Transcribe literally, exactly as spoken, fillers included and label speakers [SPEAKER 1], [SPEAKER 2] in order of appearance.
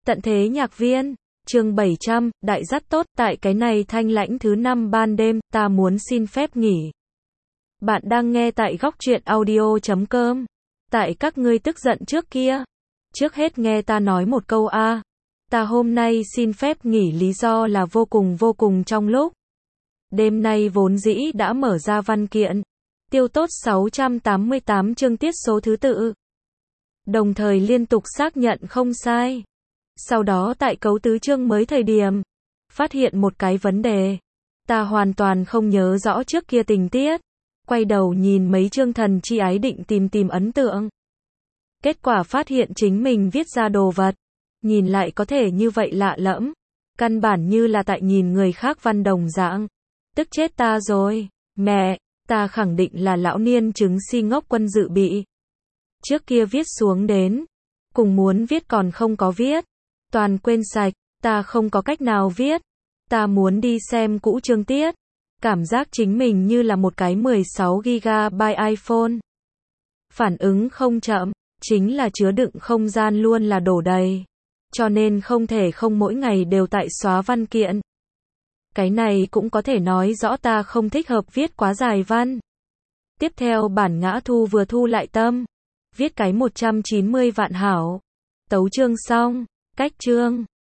[SPEAKER 1] Tận thế nhạc viên, chương bảy trăm, đại rất tốt, tại cái này thanh lãnh thứ năm ban đêm, ta muốn xin phép nghỉ. Bạn đang nghe tại góc truyện audio chấm com. Tại các ngươi tức giận trước kia. Trước hết nghe ta nói một câu a. Ta hôm nay xin phép nghỉ lý do là vô cùng vô cùng trong lúc. Đêm nay vốn dĩ đã mở ra văn kiện. Tiêu tốt sáu trăm tám mươi tám chương tiết số thứ tự. Đồng thời liên tục xác nhận không sai. Sau đó tại cấu tứ chương mới thời điểm, phát hiện một cái vấn đề. Ta hoàn toàn không nhớ rõ trước kia tình tiết. Quay đầu nhìn mấy chương thần chi ái định tìm tìm ấn tượng. Kết quả phát hiện chính mình viết ra đồ vật. Nhìn lại có thể như vậy lạ lẫm. Căn bản như là tại nhìn người khác văn đồng dạng. Tức chết ta rồi. Mẹ, ta khẳng định là lão niên chứng si ngốc quân dự bị. Trước kia viết xuống đến. Cùng muốn viết còn không có viết. Toàn quên sạch, ta không có cách nào viết. Ta muốn đi xem cũ chương tiết. Cảm giác chính mình như là một cái mười sáu gi ga bai iPhone. Phản ứng không chậm, chính là chứa đựng không gian luôn là đổ đầy. Cho nên không thể không mỗi ngày đều tại xóa văn kiện. Cái này cũng có thể nói rõ ta không thích hợp viết quá dài văn. Tiếp theo bản ngã thu vừa thu lại tâm. Viết cái một trăm chín mươi vạn hảo. Tấu chương xong, cách chương.